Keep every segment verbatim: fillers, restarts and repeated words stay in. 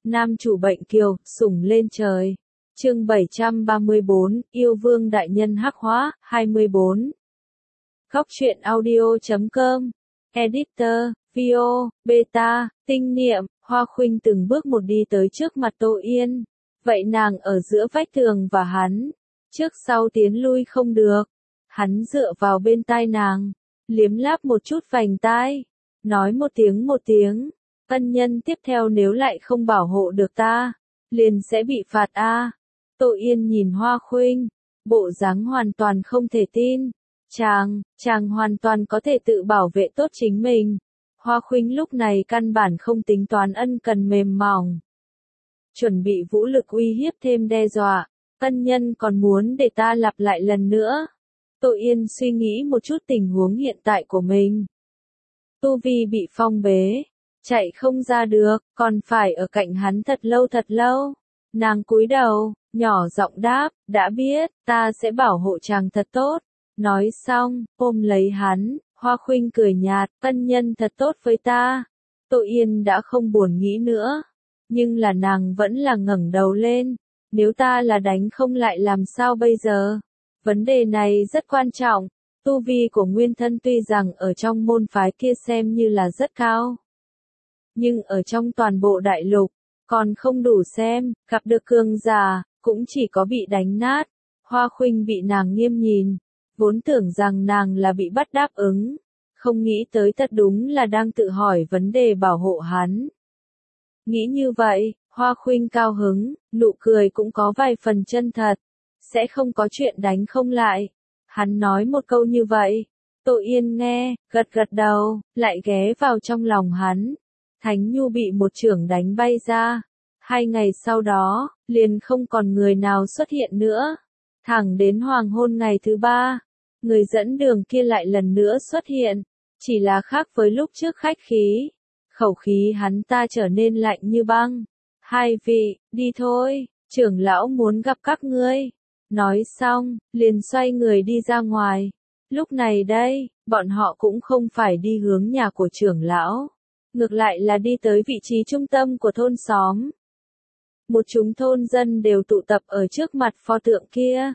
Nam chủ bệnh kiều, sủng lên trời. Chương bảy trăm ba mươi bốn, yêu vương đại nhân hắc hóa, hai mươi bốn. Góc truyện audio chấm com. Editor, Vio, Beta, Tinh Niệm, Hoa Khuynh từng bước một đi tới trước mặt Tô Yên. Vậy nàng ở giữa vách tường và hắn. Trước sau tiến lui không được. Hắn dựa vào bên tai nàng. Liếm láp một chút vành tai. Nói một tiếng một tiếng. Ân nhân tiếp theo nếu lại không bảo hộ được ta. Liền sẽ bị phạt a. Tô Yên nhìn Hoa Khuynh. Bộ dáng hoàn toàn không thể tin. Chàng, chàng hoàn toàn có thể tự bảo vệ tốt chính mình. Hoa Khuynh lúc này căn bản không tính toán ân cần mềm mỏng. Chuẩn bị vũ lực uy hiếp thêm đe dọa. Ân nhân còn muốn để ta lặp lại lần nữa. Tô Yên suy nghĩ một chút tình huống hiện tại của mình. Tu vi bị phong bế. Chạy không ra được, còn phải ở cạnh hắn thật lâu thật lâu. Nàng cúi đầu, nhỏ giọng đáp, đã biết, ta sẽ bảo hộ chàng thật tốt. Nói xong, ôm lấy hắn, Hoa Khuynh cười nhạt, ân nhân thật tốt với ta. Tô Yên đã không buồn nghĩ nữa. Nhưng là nàng vẫn là ngẩng đầu lên. Nếu ta là đánh không lại làm sao bây giờ? Vấn đề này rất quan trọng. Tu vi của nguyên thân tuy rằng ở trong môn phái kia xem như là rất cao. Nhưng ở trong toàn bộ đại lục, còn không đủ xem, gặp được cường giả, cũng chỉ có bị đánh nát. Hoa Khuynh bị nàng nghiêm nhìn, vốn tưởng rằng nàng là bị bắt đáp ứng, không nghĩ tới thật đúng là đang tự hỏi vấn đề bảo hộ hắn. Nghĩ như vậy, Hoa Khuynh cao hứng, nụ cười cũng có vài phần chân thật, sẽ không có chuyện đánh không lại. Hắn nói một câu như vậy, Tô Yên nghe, gật gật đầu, lại ghé vào trong lòng hắn. Thánh Nhu bị một chưởng đánh bay ra. Hai ngày sau đó, liền không còn người nào xuất hiện nữa. Thẳng đến hoàng hôn ngày thứ ba, người dẫn đường kia lại lần nữa xuất hiện. Chỉ là khác với lúc trước khách khí. Khẩu khí hắn ta trở nên lạnh như băng. Hai vị, đi thôi, trưởng lão muốn gặp các ngươi. Nói xong, liền xoay người đi ra ngoài. Lúc này đây, bọn họ cũng không phải đi hướng nhà của trưởng lão. Ngược lại là đi tới vị trí trung tâm của thôn xóm. Một chúng thôn dân đều tụ tập ở trước mặt pho tượng kia.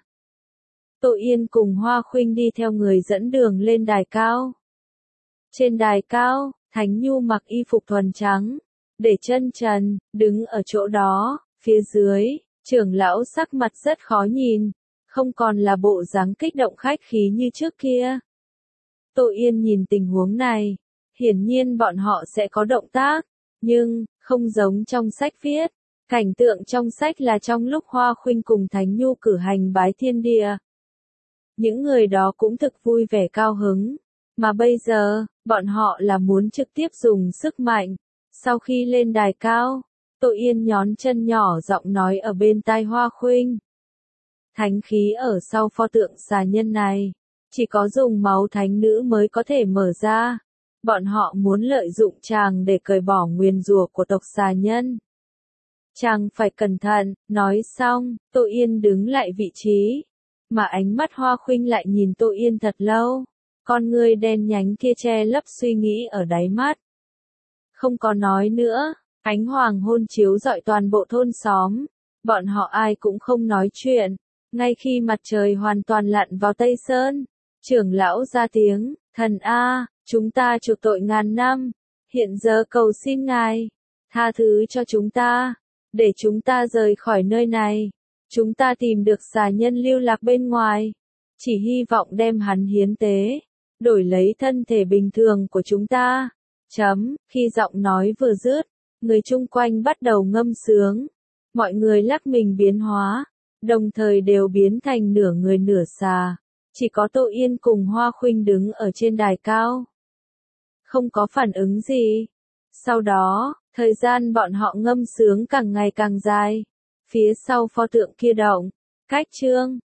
Tô Yên cùng Hoa Khuynh đi theo người dẫn đường lên đài cao. Trên đài cao, Thánh Nhu mặc y phục thuần trắng, để chân trần, đứng ở chỗ đó, phía dưới, trưởng lão sắc mặt rất khó nhìn, không còn là bộ dáng kích động khách khí như trước kia. Tô Yên nhìn tình huống này. Hiển nhiên bọn họ sẽ có động tác, nhưng, không giống trong sách viết. Cảnh tượng trong sách là trong lúc Hoa Khuynh cùng Thánh Nhu cử hành bái thiên địa. Những người đó cũng thực vui vẻ cao hứng, mà bây giờ, bọn họ là muốn trực tiếp dùng sức mạnh. Sau khi lên đài cao, Tô Yên nhón chân nhỏ giọng nói ở bên tai Hoa Khuynh. Thánh khí ở sau pho tượng xà nhân này, chỉ có dùng máu thánh nữ mới có thể mở ra. Bọn họ muốn lợi dụng chàng để cởi bỏ nguyền rủa của tộc xà nhân. Chàng phải cẩn thận, nói xong, Tô Yên đứng lại vị trí. Mà ánh mắt Hoa Khuynh lại nhìn Tô Yên thật lâu. Con ngươi đen nhánh kia che lấp suy nghĩ ở đáy mắt. Không có nói nữa, ánh hoàng hôn chiếu rọi toàn bộ thôn xóm. Bọn họ ai cũng không nói chuyện. Ngay khi mặt trời hoàn toàn lặn vào Tây Sơn, trưởng lão ra tiếng, thần A. Chúng ta chuộc tội ngàn năm, hiện giờ cầu xin ngài, tha thứ cho chúng ta, để chúng ta rời khỏi nơi này. Chúng ta tìm được xà nhân lưu lạc bên ngoài, chỉ hy vọng đem hắn hiến tế, đổi lấy thân thể bình thường của chúng ta. Chấm, khi giọng nói vừa dứt, người chung quanh bắt đầu ngâm sướng, mọi người lắc mình biến hóa, đồng thời đều biến thành nửa người nửa xà. Chỉ có Tô Yên cùng Hoa Khuynh đứng ở trên đài cao. Không có phản ứng gì. Sau đó, thời gian bọn họ ngâm sướng càng ngày càng dài. Phía sau pho tượng kia động. Cách chương.